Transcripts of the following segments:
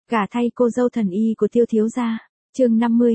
Gả thay cô dâu thần y của Tiêu thiếu gia. Chương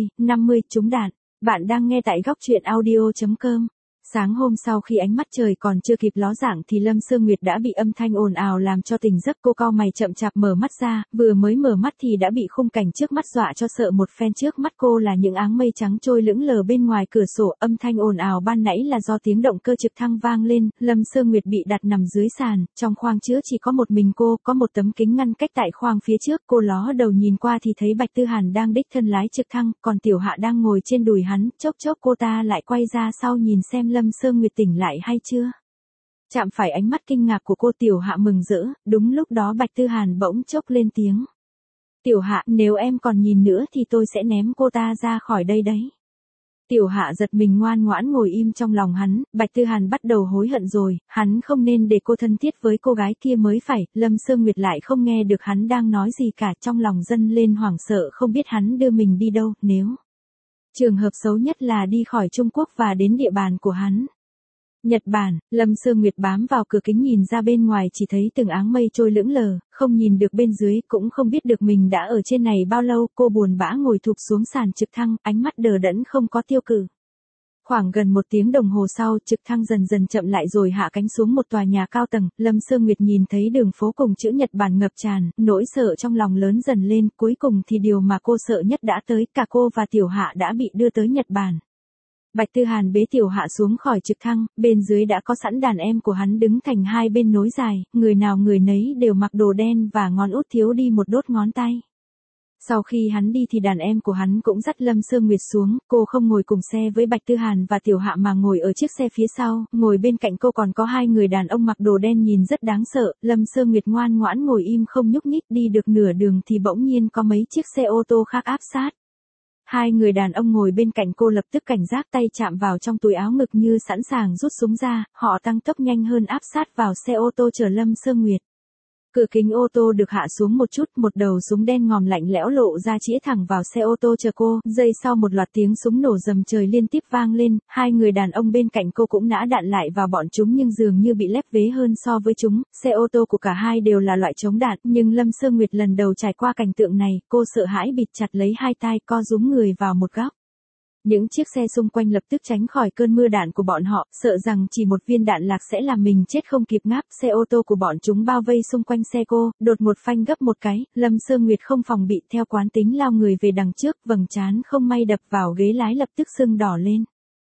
50 trúng đạn. Bạn đang nghe tại góc truyện audio.com. Sáng hôm sau khi ánh mắt trời còn chưa kịp ló dạng thì Lâm Sương Nguyệt đã bị âm thanh ồn ào làm cho tỉnh giấc. Cô cau mày chậm chạp mở mắt ra, vừa mới mở mắt thì đã bị khung cảnh trước mắt dọa cho sợ một phen. Trước mắt cô là những áng mây trắng trôi lững lờ bên ngoài cửa sổ. Âm thanh ồn ào ban nãy là do tiếng động cơ trực thăng vang lên. Lâm Sương Nguyệt bị đặt nằm dưới sàn, trong khoang chứa chỉ có một mình cô, có một tấm kính ngăn cách tại khoang phía trước. Cô ló đầu nhìn qua thì thấy Bạch Tư Hàn đang đích thân lái trực thăng, còn Tiểu Hạ đang ngồi trên đùi hắn. Chốc chốc cô ta lại quay ra sau nhìn xem Lâm Sương Nguyệt tỉnh lại hay chưa. Chạm phải ánh mắt kinh ngạc của cô, Tiểu Hạ mừng rỡ. Đúng lúc đó Bạch Tư Hàn bỗng chốc lên tiếng. Tiểu Hạ, nếu em còn nhìn nữa thì tôi sẽ ném cô ta ra khỏi đây đấy. Tiểu Hạ giật mình ngoan ngoãn ngồi im trong lòng hắn. Bạch Tư Hàn bắt đầu hối hận rồi, hắn không nên để cô thân thiết với cô gái kia mới phải. Lâm Sương Nguyệt lại không nghe được hắn đang nói gì cả, trong lòng dâng lên hoảng sợ không biết hắn đưa mình đi đâu. Nếu trường hợp xấu nhất là đi khỏi Trung Quốc và đến địa bàn của hắn. Nhật Bản. Lâm Sương Nguyệt bám vào cửa kính nhìn ra bên ngoài, chỉ thấy từng áng mây trôi lững lờ, không nhìn được bên dưới, cũng không biết được mình đã ở trên này bao lâu. Cô buồn bã ngồi thụp xuống sàn trực thăng, ánh mắt đờ đẫn không có tiêu cự. Khoảng gần 1 tiếng đồng hồ sau, trực thăng dần dần chậm lại rồi hạ cánh xuống một tòa nhà cao tầng. Lâm Sương Nguyệt nhìn thấy đường phố cùng chữ Nhật Bản ngập tràn, nỗi sợ trong lòng lớn dần lên. Cuối cùng thì điều mà cô sợ nhất đã tới, cả cô và Tiểu Hạ đã bị đưa tới Nhật Bản. Bạch Tư Hàn bế Tiểu Hạ xuống khỏi trực thăng, bên dưới đã có sẵn đàn em của hắn đứng thành hai bên nối dài, người nào người nấy đều mặc đồ đen và ngón út thiếu đi một đốt ngón tay. Sau khi hắn đi thì đàn em của hắn cũng dắt Lâm Sương Nguyệt xuống. Cô không ngồi cùng xe với Bạch Tư Hàn và Tiểu Hạ mà ngồi ở chiếc xe phía sau, ngồi bên cạnh cô còn có 2 người đàn ông mặc đồ đen nhìn rất đáng sợ. Lâm Sương Nguyệt ngoan ngoãn ngồi im không nhúc nhích, đi được nửa đường thì bỗng nhiên có mấy chiếc xe ô tô khác áp sát. 2 người đàn ông ngồi bên cạnh cô lập tức cảnh giác, tay chạm vào trong túi áo ngực như sẵn sàng rút súng ra. Họ tăng tốc nhanh hơn áp sát vào xe ô tô chở Lâm Sương Nguyệt. Cửa kính ô tô được hạ xuống một chút, một đầu súng đen ngòm lạnh lẽo lộ ra chĩa thẳng vào xe ô tô chờ cô. Giây sau một loạt tiếng súng nổ rầm trời liên tiếp vang lên. 2 người đàn ông bên cạnh cô cũng nã đạn lại vào bọn chúng nhưng dường như bị lép vế hơn so với chúng. Xe ô tô của cả hai đều là loại chống đạn, nhưng Lâm Sương Nguyệt lần đầu trải qua cảnh tượng này, cô sợ hãi bịt chặt lấy hai tai, co rúm người vào một góc. Những chiếc xe xung quanh lập tức tránh khỏi cơn mưa đạn của bọn họ, sợ rằng chỉ một viên đạn lạc sẽ làm mình chết không kịp ngáp. Xe ô tô của bọn chúng bao vây xung quanh xe cô, đột một phanh gấp một cái, Lâm Sương Nguyệt không phòng bị, theo quán tính lao người về đằng trước, vầng trán không may đập vào ghế lái lập tức sưng đỏ lên.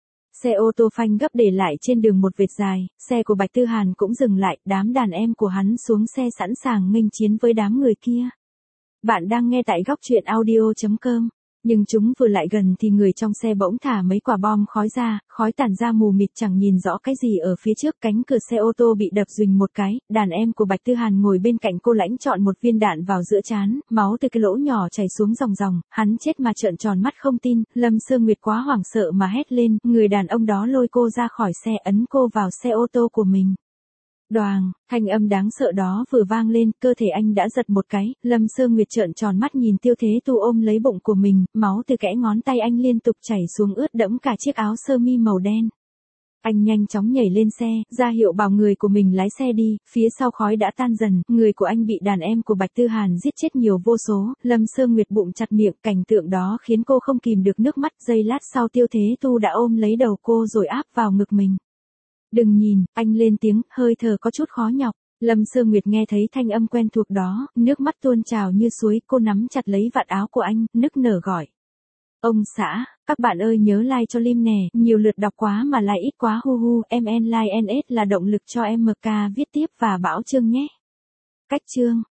Xe ô tô phanh gấp để lại trên đường một vệt dài, xe của Bạch Tư Hàn cũng dừng lại, đám đàn em của hắn xuống xe sẵn sàng nghênh chiến với đám người kia. Bạn đang nghe tại góc truyện audio.com. Nhưng chúng vừa lại gần thì người trong xe bỗng thả mấy quả bom khói ra, khói tản ra mù mịt chẳng nhìn rõ cái gì ở phía trước. Cánh cửa xe ô tô bị đập rùnh một cái, đàn em của Bạch Tư Hàn ngồi bên cạnh cô lãnh chọn một viên đạn vào giữa trán, máu từ cái lỗ nhỏ chảy xuống ròng ròng, hắn chết mà trợn tròn mắt không tin. Lâm Sương Nguyệt quá hoảng sợ mà hét lên, người đàn ông đó lôi cô ra khỏi xe, ấn cô vào xe ô tô của mình. Đoàng, thanh âm đáng sợ đó vừa vang lên, cơ thể anh đã giật một cái. Lâm Sương Nguyệt trợn tròn mắt nhìn Tiêu Thế Tu ôm lấy bụng của mình, máu từ kẽ ngón tay anh liên tục chảy xuống ướt đẫm cả chiếc áo sơ mi màu đen. Anh nhanh chóng nhảy lên xe, ra hiệu bảo người của mình lái xe đi. Phía sau khói đã tan dần, người của anh bị đàn em của Bạch Tư Hàn giết chết nhiều vô số. Lâm Sương Nguyệt bụng chặt miệng, cảnh tượng đó khiến cô không kìm được nước mắt. Giây lát sau Tiêu Thế Tu đã ôm lấy đầu cô rồi áp vào ngực mình. Đừng nhìn, anh lên tiếng, hơi thở có chút khó nhọc. Lâm Sương Nguyệt nghe thấy thanh âm quen thuộc đó, nước mắt tuôn trào như suối. Cô nắm chặt lấy vạt áo của anh, nức nở gọi. Ông xã, các bạn ơi nhớ like cho Lim nè, nhiều lượt đọc quá mà like ít quá hu hu. MN like NS là động lực cho MK viết tiếp và bảo chương nhé. Cách chương.